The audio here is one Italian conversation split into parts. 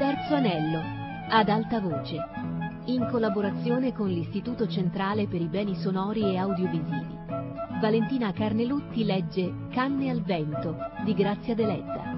Terzo anello, ad alta voce, in collaborazione con l'Istituto Centrale per i Beni Sonori e Audiovisivi. Valentina Carnelutti legge Canne al vento di Grazia Deledda.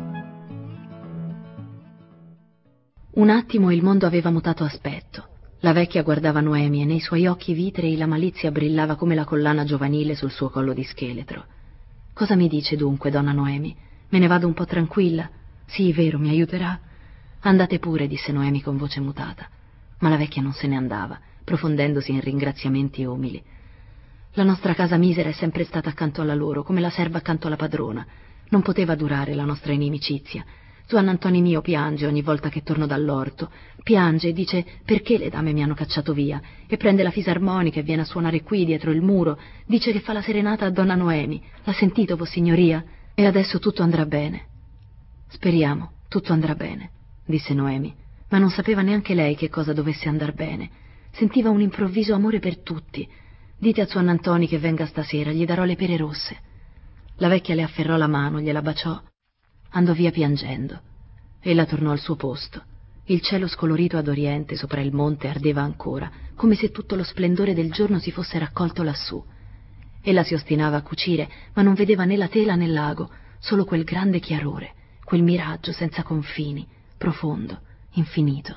Un attimo il mondo aveva mutato aspetto. La vecchia guardava Noemi e nei suoi occhi vitrei la malizia brillava come la collana giovanile sul suo collo di scheletro. «Cosa mi dice dunque, donna Noemi? Me ne vado un po' tranquilla? Sì, vero, mi aiuterà?» «Andate pure», disse Noemi con voce mutata. Ma la vecchia non se ne andava, profondendosi in ringraziamenti umili. «La nostra casa misera è sempre stata accanto alla loro, come la serva accanto alla padrona. Non poteva durare la nostra inimicizia. Zuannantoni mio piange ogni volta che torno dall'orto. Piange e dice perché le dame mi hanno cacciato via, e prende la fisarmonica e viene a suonare qui dietro il muro. Dice che fa la serenata a donna Noemi. L'ha sentito, Vossignoria? E adesso tutto andrà bene». «Speriamo, tutto andrà bene», disse Noemi, ma non sapeva neanche lei che cosa dovesse andar bene. Sentiva un improvviso amore per tutti. «Dite a Zuannantoni che venga stasera, gli darò le pere rosse». La vecchia le afferrò la mano, gliela baciò. Andò via piangendo. Ella tornò al suo posto. Il cielo scolorito ad oriente sopra il monte ardeva ancora, come se tutto lo splendore del giorno si fosse raccolto lassù. Ella si ostinava a cucire, ma non vedeva né la tela né l'ago, solo quel grande chiarore, quel miraggio senza confini, profondo, infinito.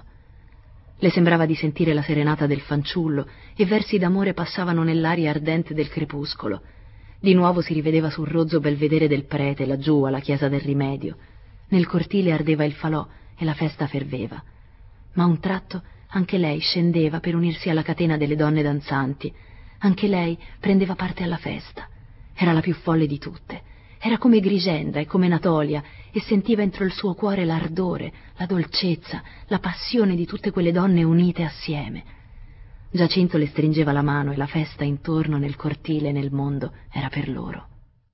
Le sembrava di sentire la serenata del fanciullo e versi d'amore passavano nell'aria ardente del crepuscolo. Di nuovo si rivedeva sul rozzo belvedere del prete, laggiù alla chiesa del Rimedio. Nel cortile ardeva il falò e la festa ferveva. Ma a un tratto anche lei scendeva per unirsi alla catena delle donne danzanti. Anche lei prendeva parte alla festa. Era la più folle di tutte. Era come Grigenda e come Natolia, e sentiva entro il suo cuore l'ardore, la dolcezza, la passione di tutte quelle donne unite assieme. Giacinto le stringeva la mano e la festa intorno nel cortile e nel mondo era per loro.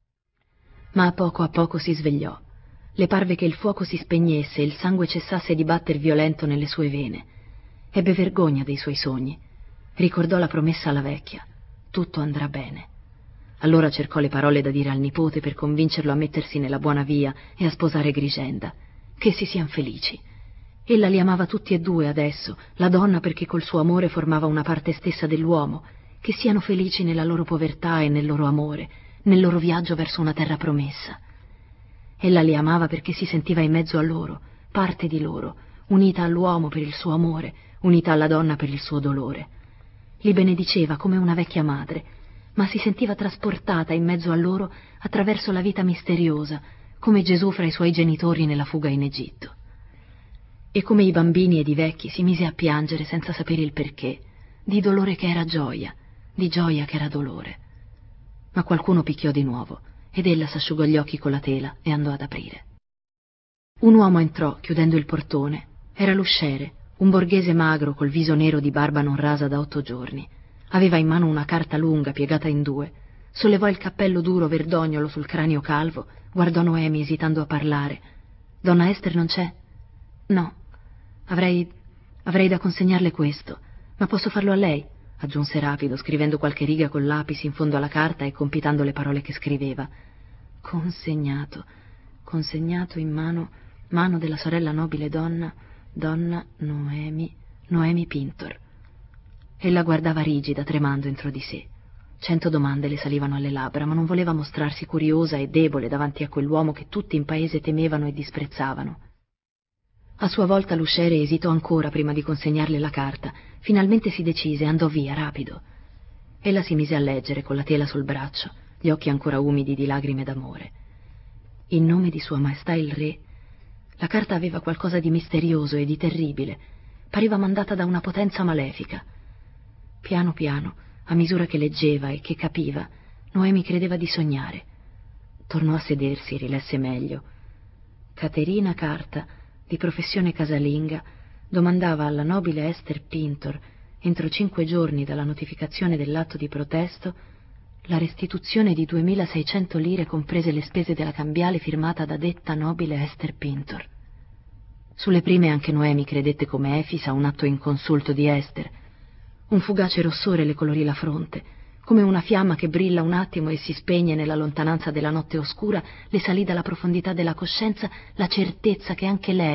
Ma a poco si svegliò. Le parve che il fuoco si spegnesse e il sangue cessasse di batter violento nelle sue vene. Ebbe vergogna dei suoi sogni. Ricordò la promessa alla vecchia. Tutto andrà bene. Allora cercò le parole da dire al nipote per convincerlo a mettersi nella buona via e a sposare Grigenda. Che si sian felici. Ella li amava tutti e due adesso, la donna perché col suo amore formava una parte stessa dell'uomo. Che siano felici nella loro povertà e nel loro amore, nel loro viaggio verso una terra promessa. Ella li amava perché si sentiva in mezzo a loro, parte di loro, unita all'uomo per il suo amore, unita alla donna per il suo dolore. Li benediceva come una vecchia madre, ma si sentiva trasportata in mezzo a loro attraverso la vita misteriosa, come Gesù fra i suoi genitori nella fuga in Egitto. E come i bambini ed i vecchi si mise a piangere senza sapere il perché, di dolore che era gioia, di gioia che era dolore. Ma qualcuno picchiò di nuovo, ed ella s'asciugò gli occhi con la tela e andò ad aprire. Un uomo entrò, chiudendo il portone. Era l'usciere, un borghese magro col viso nero di barba non rasa da 8 giorni. Aveva in mano una carta lunga piegata in 2. Sollevò il cappello duro verdognolo sul cranio calvo, guardò Noemi esitando a parlare. «Donna Ester non c'è?» «No. Avrei da consegnarle questo, ma posso farlo a lei», aggiunse rapido, scrivendo qualche riga col lapis in fondo alla carta e compitando le parole che scriveva. «Consegnato in mano della sorella nobile donna Noemi Pintor». Ella guardava rigida, tremando entro di sé. 100 domande le salivano alle labbra, ma non voleva mostrarsi curiosa e debole davanti a quell'uomo che tutti in paese temevano e disprezzavano. A sua volta l'usciere esitò ancora prima di consegnarle la carta. Finalmente si decise e andò via, rapido. Ella si mise a leggere con la tela sul braccio, gli occhi ancora umidi di lagrime d'amore. In nome di Sua Maestà il Re. La carta aveva qualcosa di misterioso e di terribile. Pareva mandata da una potenza malefica. Piano piano, a misura che leggeva e che capiva, Noemi credeva di sognare. Tornò a sedersi, rilesse meglio. Caterina Carta, di professione casalinga, domandava alla nobile Ester Pintor, entro 5 giorni dalla notificazione dell'atto di protesto, la restituzione di 2600 lire comprese le spese della cambiale firmata da detta nobile Ester Pintor. Sulle prime anche Noemi credette come Efisa un atto inconsulto di Ester. Un fugace rossore le colorì la fronte. Come una fiamma che brilla un attimo e si spegne nella lontananza della notte oscura, le salì dalla profondità della coscienza la certezza che anche lei,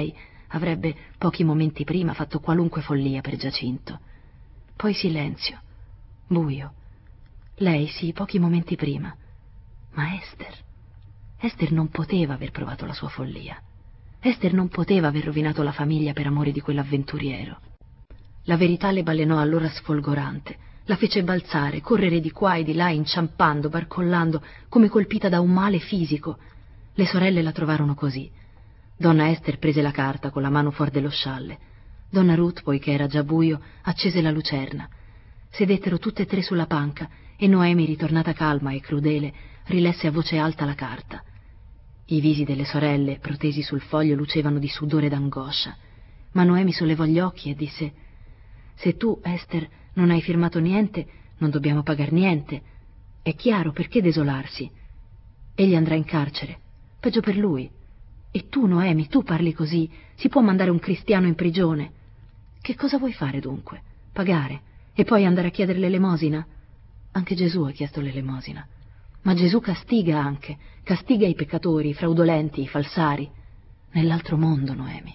avrebbe, pochi momenti prima, fatto qualunque follia per Giacinto. Poi silenzio, buio. Lei sì, pochi momenti prima. Ma Esther non poteva aver provato la sua follia. Esther non poteva aver rovinato la famiglia per amore di quell'avventuriero. La verità le balenò allora sfolgorante, la fece balzare, correre di qua e di là, inciampando, barcollando, come colpita da un male fisico. Le sorelle la trovarono così. Donna Esther prese la carta con la mano fuori dello scialle. Donna Ruth, poiché era già buio, accese la lucerna. Sedettero tutte e tre sulla panca e Noemi, ritornata calma e crudele, rilesse a voce alta la carta. I visi delle sorelle, protesi sul foglio, lucevano di sudore e d'angoscia. Ma Noemi sollevò gli occhi e disse: «Se tu, Esther, non hai firmato niente, non dobbiamo pagar niente. È chiaro, perché desolarsi? Egli andrà in carcere. Peggio per lui. E tu, Noemi, tu parli così. Si può mandare un cristiano in prigione. Che cosa vuoi fare dunque? Pagare? E poi andare a chiedere l'elemosina? Anche Gesù ha chiesto l'elemosina. Ma Gesù castiga anche. Castiga i peccatori, i fraudolenti, i falsari. Nell'altro mondo, Noemi».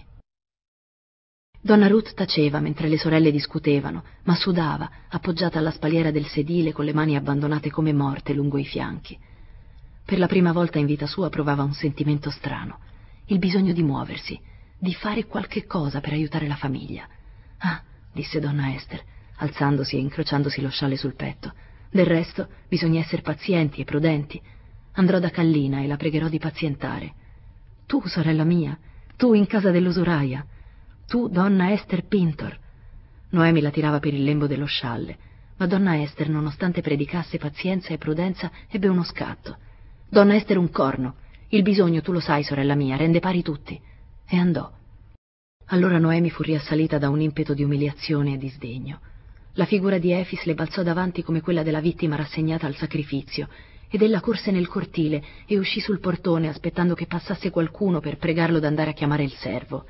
Donna Ruth taceva mentre le sorelle discutevano, ma sudava, appoggiata alla spalliera del sedile con le mani abbandonate come morte lungo i fianchi. Per la prima volta in vita sua provava un sentimento strano, il bisogno di muoversi, di fare qualche cosa per aiutare la famiglia. «Ah», disse donna Esther, alzandosi e incrociandosi lo scialle sul petto, «del resto bisogna essere pazienti e prudenti. Andrò da Kallina e la pregherò di pazientare. Tu, sorella mia, tu in casa dell'usuraia, tu, donna Esther Pintor». Noemi la tirava per il lembo dello scialle, ma donna Esther, nonostante predicasse pazienza e prudenza, ebbe uno scatto. «Donna Esther un corno. Il bisogno, tu lo sai, sorella mia, rende pari tutti». E andò. Allora Noemi fu riassalita da un impeto di umiliazione e di sdegno. La figura di Efis le balzò davanti come quella della vittima rassegnata al sacrificio, ed ella corse nel cortile e uscì sul portone aspettando che passasse qualcuno per pregarlo d'andare a chiamare il servo.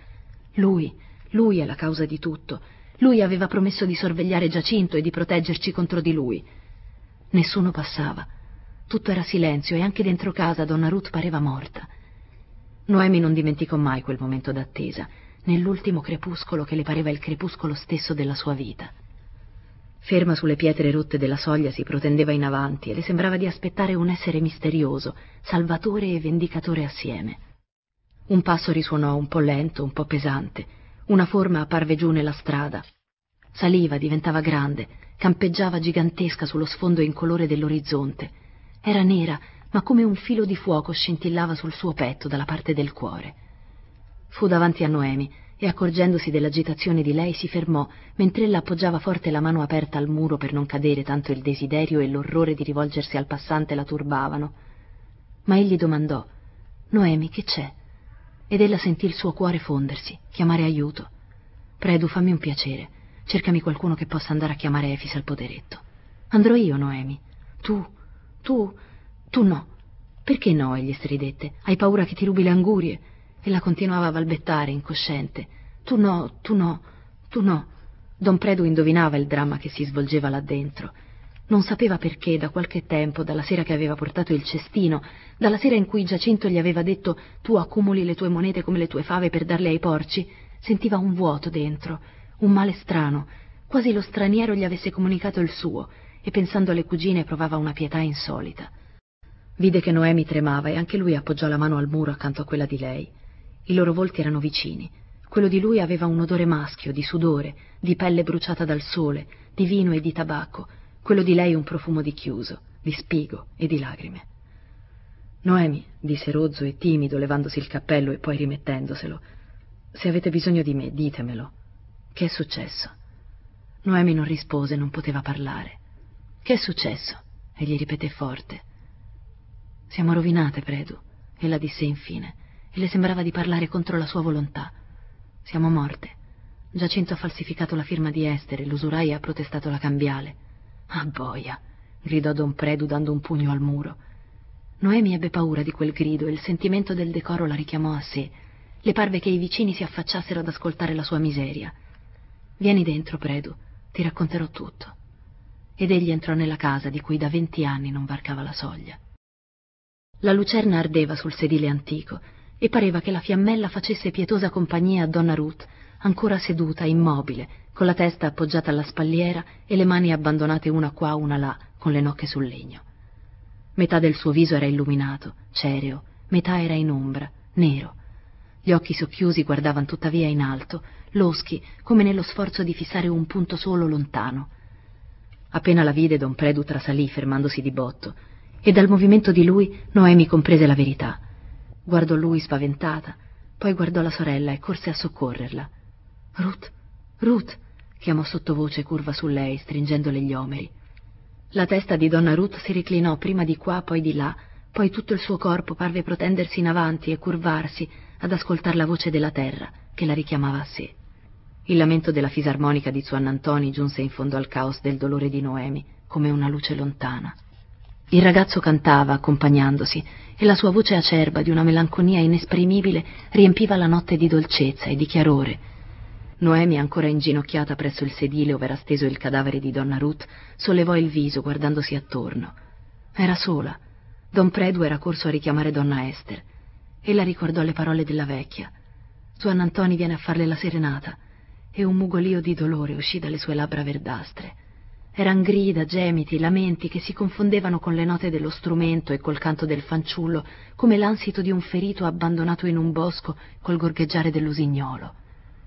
Lui è la causa di tutto. Lui aveva promesso di sorvegliare Giacinto e di proteggerci contro di lui. Nessuno passava. Tutto era silenzio e anche dentro casa donna Ruth pareva morta. Noemi non dimenticò mai quel momento d'attesa, nell'ultimo crepuscolo che le pareva il crepuscolo stesso della sua vita. Ferma sulle pietre rotte della soglia si protendeva in avanti e le sembrava di aspettare un essere misterioso, salvatore e vendicatore assieme. Un passo risuonò un po' lento, un po' pesante. Una forma apparve giù nella strada. Saliva, diventava grande, campeggiava gigantesca sullo sfondo incolore dell'orizzonte. Era nera, ma come un filo di fuoco scintillava sul suo petto dalla parte del cuore. Fu davanti a Noemi e, accorgendosi dell'agitazione di lei, si fermò mentre ella appoggiava forte la mano aperta al muro per non cadere, tanto il desiderio e l'orrore di rivolgersi al passante la turbavano. Ma egli domandò: «Noemi, che c'è?» Ed ella sentì il suo cuore fondersi, chiamare aiuto. «Predu, fammi un piacere, cercami qualcuno che possa andare a chiamare Efis al poderetto». «Andrò io, Noemi». Tu no». «Perché no?» egli stridette. «Hai paura che ti rubi le angurie?» Ella continuava a balbettare, incosciente. Tu no». Don Predu indovinava il dramma che si svolgeva là dentro. Non sapeva perché, da qualche tempo, dalla sera che aveva portato il cestino, dalla sera in cui Giacinto gli aveva detto «tu accumuli le tue monete come le tue fave per darle ai porci», sentiva un vuoto dentro, un male strano, quasi lo straniero gli avesse comunicato il suo, e pensando alle cugine provava una pietà insolita. Vide che Noemi tremava e anche lui appoggiò la mano al muro accanto a quella di lei. I loro volti erano vicini. Quello di lui aveva un odore maschio, di sudore, di pelle bruciata dal sole, di vino e di tabacco. Quello di lei un profumo di chiuso, di spigo e di lagrime. «Noemi», disse rozzo e timido, levandosi il cappello e poi rimettendoselo, «se avete bisogno di me, ditemelo. Che è successo?» Noemi non rispose, non poteva parlare. «Che è successo?» egli ripeté forte. «Siamo rovinate, Predu», ella disse infine, e le sembrava di parlare contro la sua volontà. «Siamo morte. Giacinto ha falsificato la firma di Esther e l'usuraia ha protestato la cambiale». «Ah, boia!» gridò don Predu dando un pugno al muro. Noemi ebbe paura di quel grido e il sentimento del decoro la richiamò a sé. Le parve che i vicini si affacciassero ad ascoltare la sua miseria. «Vieni dentro, Predu, ti racconterò tutto». Ed egli entrò nella casa di cui da 20 anni non varcava la soglia. La lucerna ardeva sul sedile antico e pareva che la fiammella facesse pietosa compagnia a donna Ruth, ancora seduta, immobile, con la testa appoggiata alla spalliera e le mani abbandonate una qua, una là, con le nocche sul legno. Metà del suo viso era illuminato, cereo, metà era in ombra, nero. Gli occhi socchiusi guardavano tuttavia in alto, loschi, come nello sforzo di fissare un punto solo lontano. Appena la vide, don Predu trasalì, fermandosi di botto, e dal movimento di lui Noemi comprese la verità. Guardò lui spaventata, poi guardò la sorella e corse a soccorrerla. «Ruth, Ruth!» chiamò sottovoce, curva su lei, stringendole gli omeri. La testa di donna Ruth si reclinò prima di qua, poi di là, poi tutto il suo corpo parve protendersi in avanti e curvarsi ad ascoltar la voce della terra che la richiamava a sé. Il lamento della fisarmonica di Zuannantoni giunse in fondo al caos del dolore di Noemi, come una luce lontana. Il ragazzo cantava, accompagnandosi, e la sua voce acerba, di una melanconia inesprimibile, riempiva la notte di dolcezza e di chiarore. Noemi, ancora inginocchiata presso il sedile ove era steso il cadavere di donna Ruth, sollevò il viso guardandosi attorno. Era sola. Don Predu era corso a richiamare donna Ester. Ella ricordò le parole della vecchia. Zuannantoni viene a farle la serenata, e un mugolio di dolore uscì dalle sue labbra verdastre. Eran grida, gemiti, lamenti che si confondevano con le note dello strumento e col canto del fanciullo, come l'ansito di un ferito abbandonato in un bosco col gorgheggiare dell'usignolo.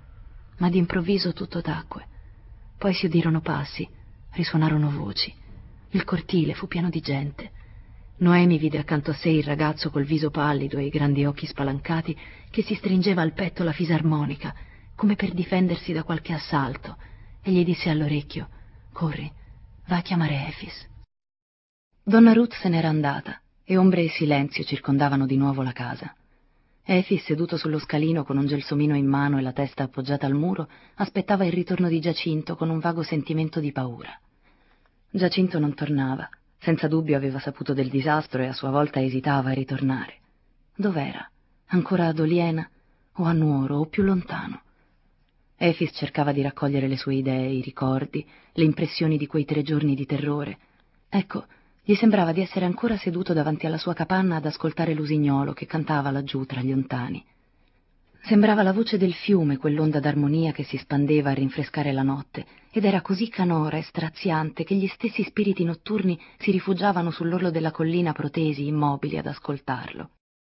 Ma d'improvviso tutto tacque. Poi si udirono passi, risuonarono voci. Il cortile fu pieno di gente. Noemi vide accanto a sé il ragazzo col viso pallido e i grandi occhi spalancati che si stringeva al petto la fisarmonica, come per difendersi da qualche assalto, e gli disse all'orecchio: «Corri, va a chiamare Efis». Donna Ruth se n'era andata e ombre e silenzio circondavano di nuovo la casa. Efis, seduto sullo scalino con un gelsomino in mano e la testa appoggiata al muro, aspettava il ritorno di Giacinto con un vago sentimento di paura. Giacinto non tornava. Senza dubbio aveva saputo del disastro e a sua volta esitava a ritornare. Dov'era? Ancora ad Oliena? O a Nuoro? O più lontano? Efis cercava di raccogliere le sue idee, i ricordi, le impressioni di quei 3 giorni di terrore. Ecco, gli sembrava di essere ancora seduto davanti alla sua capanna ad ascoltare l'usignolo che cantava laggiù tra gli ontani. Sembrava la voce del fiume, quell'onda d'armonia che si spandeva a rinfrescare la notte, ed era così canora e straziante che gli stessi spiriti notturni si rifugiavano sull'orlo della collina protesi, immobili, ad ascoltarlo.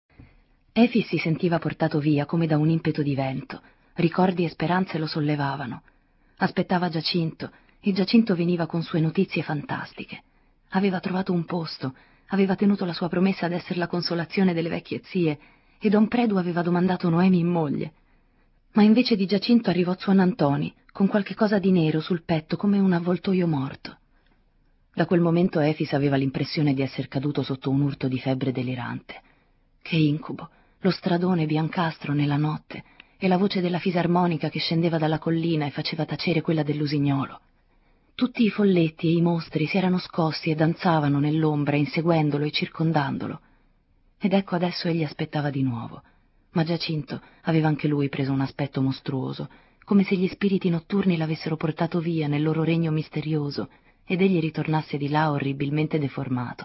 Efis si sentiva portato via come da un impeto di vento. Ricordi e speranze lo sollevavano. Aspettava Giacinto, e Giacinto veniva con sue notizie fantastiche. Aveva trovato un posto, aveva tenuto la sua promessa d'essere la consolazione delle vecchie zie, e don Predu aveva domandato Noemi in moglie. Ma invece di Giacinto arrivò Zuannantoni, con qualche cosa di nero sul petto come un avvoltoio morto. Da quel momento Efis aveva l'impressione di essere caduto sotto un urto di febbre delirante. Che incubo, lo stradone biancastro nella notte e la voce della fisarmonica che scendeva dalla collina e faceva tacere quella dell'usignolo. Tutti i folletti e i mostri si erano scossi e danzavano nell'ombra, inseguendolo e circondandolo. Ed ecco adesso egli aspettava di nuovo. Ma Giacinto aveva anche lui preso un aspetto mostruoso, come se gli spiriti notturni l'avessero portato via nel loro regno misterioso ed egli ritornasse di là orribilmente deformato.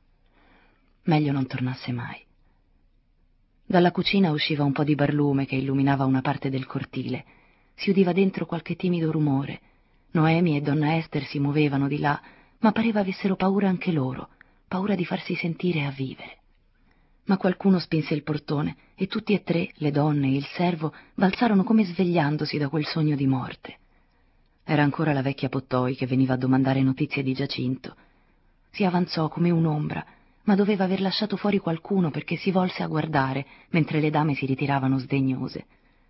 Meglio non tornasse mai. Dalla cucina usciva un po' di barlume che illuminava una parte del cortile. Si udiva dentro qualche timido rumore. Noemi e donna Ester si muovevano di là, ma pareva avessero paura anche loro, paura di farsi sentire a vivere. Ma qualcuno spinse il portone e tutti e 3, le donne e il servo, balzarono come svegliandosi da quel sogno di morte. Era ancora la vecchia Pottoi che veniva a domandare notizie di Giacinto. Si avanzò come un'ombra, ma doveva aver lasciato fuori qualcuno perché si volse a guardare mentre le dame si ritiravano sdegnose.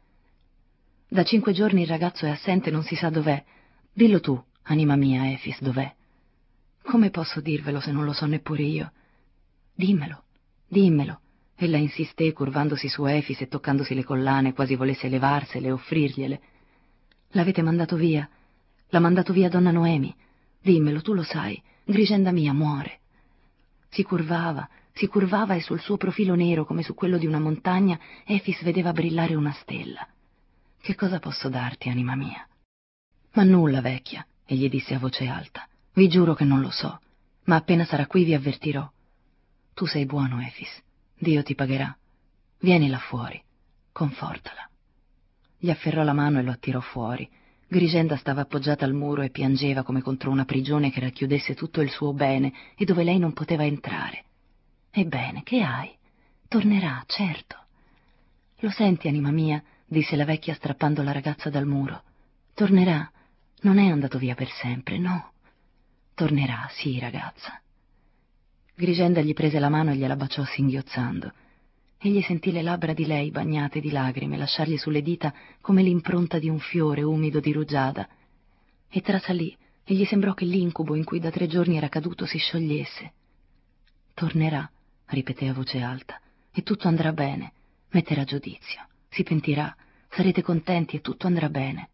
Da 5 giorni il ragazzo è assente, non si sa dov'è. Dillo tu, anima mia, Efis, dov'è? Come posso dirvelo se non lo so neppure io? Dimmelo. Dimmelo. Ella insisté, curvandosi su Efis e toccandosi le collane, quasi volesse levarsele e offrirgliele. L'avete mandato via? L'ha mandato via donna Noemi. Dimmelo, tu lo sai. Grigenda mia muore. Si curvava e sul suo profilo nero, come su quello di una montagna, Efis vedeva brillare una stella. Che cosa posso darti, anima mia? Ma nulla, vecchia, egli disse a voce alta. Vi giuro che non lo so, ma appena sarà qui vi avvertirò. Tu sei buono, Efis. Dio ti pagherà. Vieni là fuori, confortala. Gli afferrò la mano e lo attirò fuori. Grigenda stava appoggiata al muro e piangeva come contro una prigione che racchiudesse tutto il suo bene e dove lei non poteva entrare. Ebbene, che hai? Tornerà, certo. Lo senti, anima mia, disse la vecchia strappando la ragazza dal muro. Tornerà. Non è andato via per sempre, no. Tornerà, sì, ragazza. Grigenda gli prese la mano e gliela baciò singhiozzando. Egli sentì le labbra di lei bagnate di lagrime lasciargli sulle dita come l'impronta di un fiore umido di rugiada. E trasalì e gli sembrò che l'incubo in cui da 3 giorni era caduto si sciogliesse. Tornerà, ripeté a voce alta, e tutto andrà bene. Metterà giudizio, si pentirà, sarete contenti e tutto andrà bene.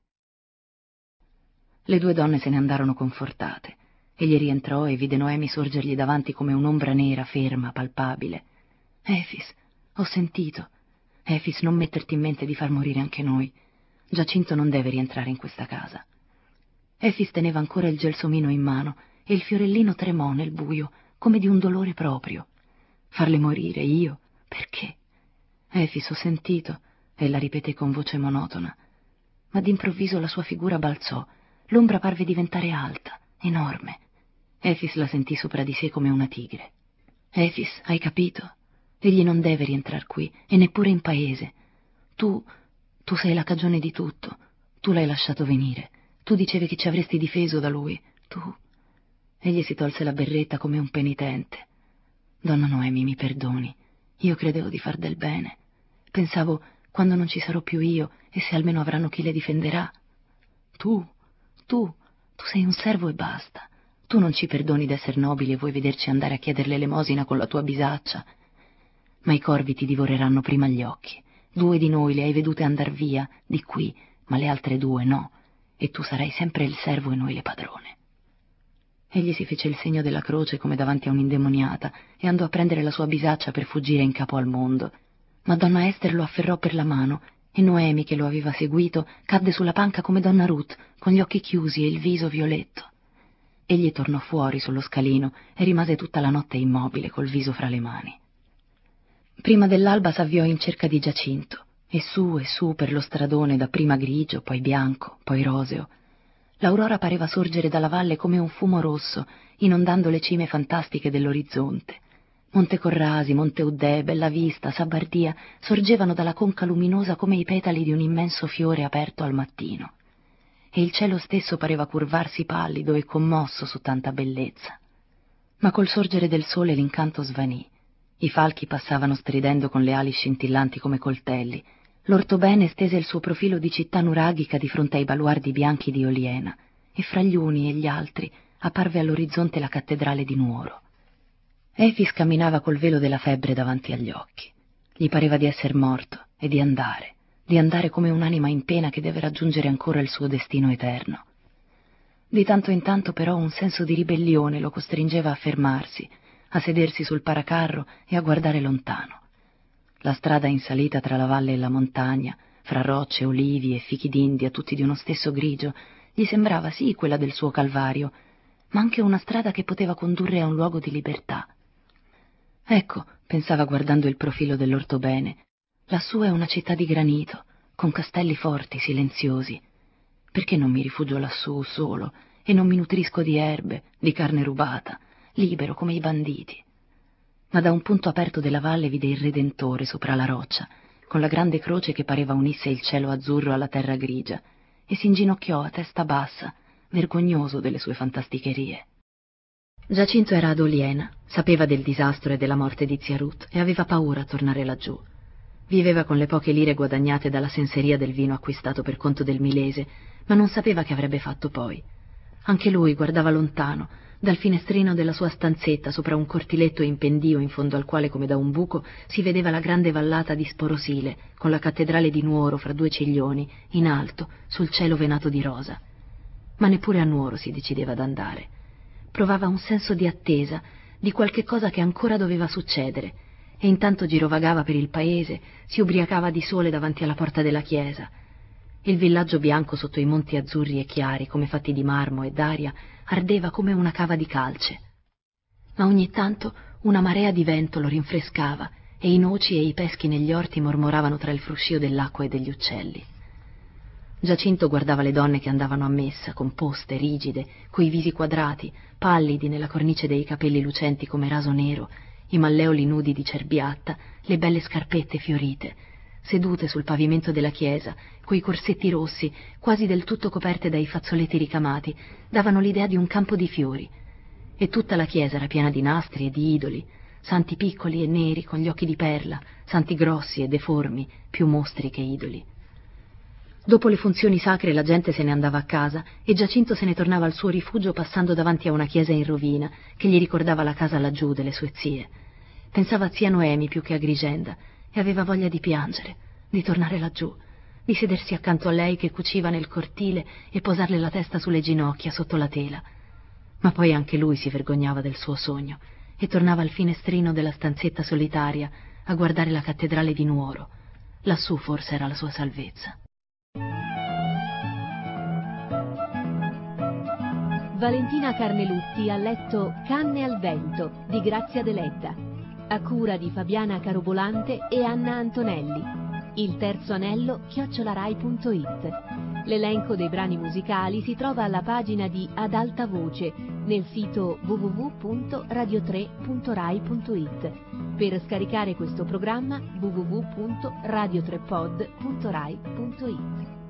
Le 2 donne se ne andarono confortate. Egli rientrò e vide Noemi sorgergli davanti come un'ombra nera, ferma, palpabile. Efis, ho sentito. Efis, non metterti in mente di far morire anche noi. Giacinto non deve rientrare in questa casa. Efis teneva ancora il gelsomino in mano e il fiorellino tremò nel buio, come di un dolore proprio. Farle morire, io? Perché? Efis, ho sentito, ella ripeté con voce monotona. Ma d'improvviso la sua figura balzò, l'ombra parve diventare alta, enorme. Efis la sentì sopra di sé come una tigre. Efis, hai capito? Egli non deve rientrar qui, e neppure in paese. Tu sei la cagione di tutto. Tu l'hai lasciato venire. Tu dicevi che ci avresti difeso da lui. Tu... Egli si tolse la berretta come un penitente. Donna Noemi, mi perdoni. Io credevo di far del bene. Pensavo, quando non ci sarò più io, e se almeno avranno chi le difenderà. Tu sei un servo e basta. Tu non ci perdoni d'esser nobili e vuoi vederci andare a chieder l'elemosina con la tua bisaccia. Ma i corvi ti divoreranno prima gli occhi. 2 di noi le hai vedute andar via, di qui, ma le altre 2 no, e tu sarai sempre il servo e noi le padrone. Egli si fece il segno della croce come davanti a un'indemoniata e andò a prendere la sua bisaccia per fuggire in capo al mondo. Ma donna Ester lo afferrò per la mano e Noemi, che lo aveva seguito, cadde sulla panca come donna Ruth, con gli occhi chiusi e il viso violetto. Egli tornò fuori sullo scalino e rimase tutta la notte immobile col viso fra le mani. Prima dell'alba s'avviò in cerca di Giacinto, e su per lo stradone, dapprima grigio, poi bianco, poi roseo. L'aurora pareva sorgere dalla valle come un fumo rosso, inondando le cime fantastiche dell'orizzonte. Monte Corrasi, Monte Uddè, Bella Vista, Sabbardia sorgevano dalla conca luminosa come i petali di un immenso fiore aperto al mattino. E il cielo stesso pareva curvarsi pallido e commosso su tanta bellezza. Ma col sorgere del sole l'incanto svanì. I falchi passavano stridendo con le ali scintillanti come coltelli. L'orthobene stese il suo profilo di città nuraghica di fronte ai baluardi bianchi di Oliena, e fra gli uni e gli altri apparve all'orizzonte la cattedrale di Nuoro. Efis camminava col velo della febbre davanti agli occhi. Gli pareva di esser morto e di andare come un'anima in pena che deve raggiungere ancora il suo destino eterno. Di tanto in tanto però un senso di ribellione lo costringeva a fermarsi, a sedersi sul paracarro e a guardare lontano. La strada in salita tra la valle e la montagna, fra rocce, olivi e fichi d'India, tutti di uno stesso grigio, gli sembrava sì quella del suo calvario, ma anche una strada che poteva condurre a un luogo di libertà. Ecco, pensava guardando il profilo dell'orthobene, lassù è una città di granito, con castelli forti, silenziosi. Perché non mi rifugio lassù solo e non mi nutrisco di erbe, di carne rubata, libero come i banditi? Ma da un punto aperto della valle vide il Redentore sopra la roccia, con la grande croce che pareva unisse il cielo azzurro alla terra grigia, e si inginocchiò a testa bassa, vergognoso delle sue fantasticherie. Giacinto era ad Oliena, sapeva del disastro e della morte di zia Ruth e aveva paura a tornare laggiù. Viveva con le poche lire guadagnate dalla senseria del vino acquistato per conto del Milese, ma non sapeva che avrebbe fatto poi. Anche lui guardava lontano, dal finestrino della sua stanzetta sopra un cortiletto in pendio in fondo al quale, come da un buco, si vedeva la grande vallata di Sporosile, con la cattedrale di Nuoro fra 2 ciglioni, in alto, sul cielo venato di rosa. Ma neppure a Nuoro si decideva ad andare. Provava un senso di attesa, di qualche cosa che ancora doveva succedere, e intanto girovagava per il paese, si ubriacava di sole davanti alla porta della chiesa. Il villaggio bianco sotto i monti azzurri e chiari, come fatti di marmo e d'aria, ardeva come una cava di calce. Ma ogni tanto una marea di vento lo rinfrescava e i noci e i peschi negli orti mormoravano tra il fruscio dell'acqua e degli uccelli. Giacinto guardava le donne che andavano a messa, composte, rigide, coi visi quadrati, pallidi nella cornice dei capelli lucenti come raso nero, i malleoli nudi di cerbiatta, le belle scarpette fiorite, sedute sul pavimento della chiesa, coi corsetti rossi, quasi del tutto coperte dai fazzoletti ricamati, davano l'idea di un campo di fiori. E tutta la chiesa era piena di nastri e di idoli, santi piccoli e neri con gli occhi di perla, santi grossi e deformi, più mostri che idoli. Dopo le funzioni sacre la gente se ne andava a casa e Giacinto se ne tornava al suo rifugio passando davanti a una chiesa in rovina che gli ricordava la casa laggiù delle sue zie. Pensava a zia Noemi più che a Grigenda e aveva voglia di piangere, di tornare laggiù, di sedersi accanto a lei che cuciva nel cortile e posarle la testa sulle ginocchia sotto la tela. Ma poi anche lui si vergognava del suo sogno e tornava al finestrino della stanzetta solitaria a guardare la cattedrale di Nuoro. Lassù forse era la sua salvezza. Valentina Carnelutti ha letto Canne al vento di Grazia Deledda, a cura di Fabiana Carobolante e Anna Antonelli. Il terzo anello @rai.it. L'elenco dei brani musicali si trova alla pagina di Ad alta voce nel sito www.radio3.rai.it. Per scaricare questo programma www.radio3pod.rai.it.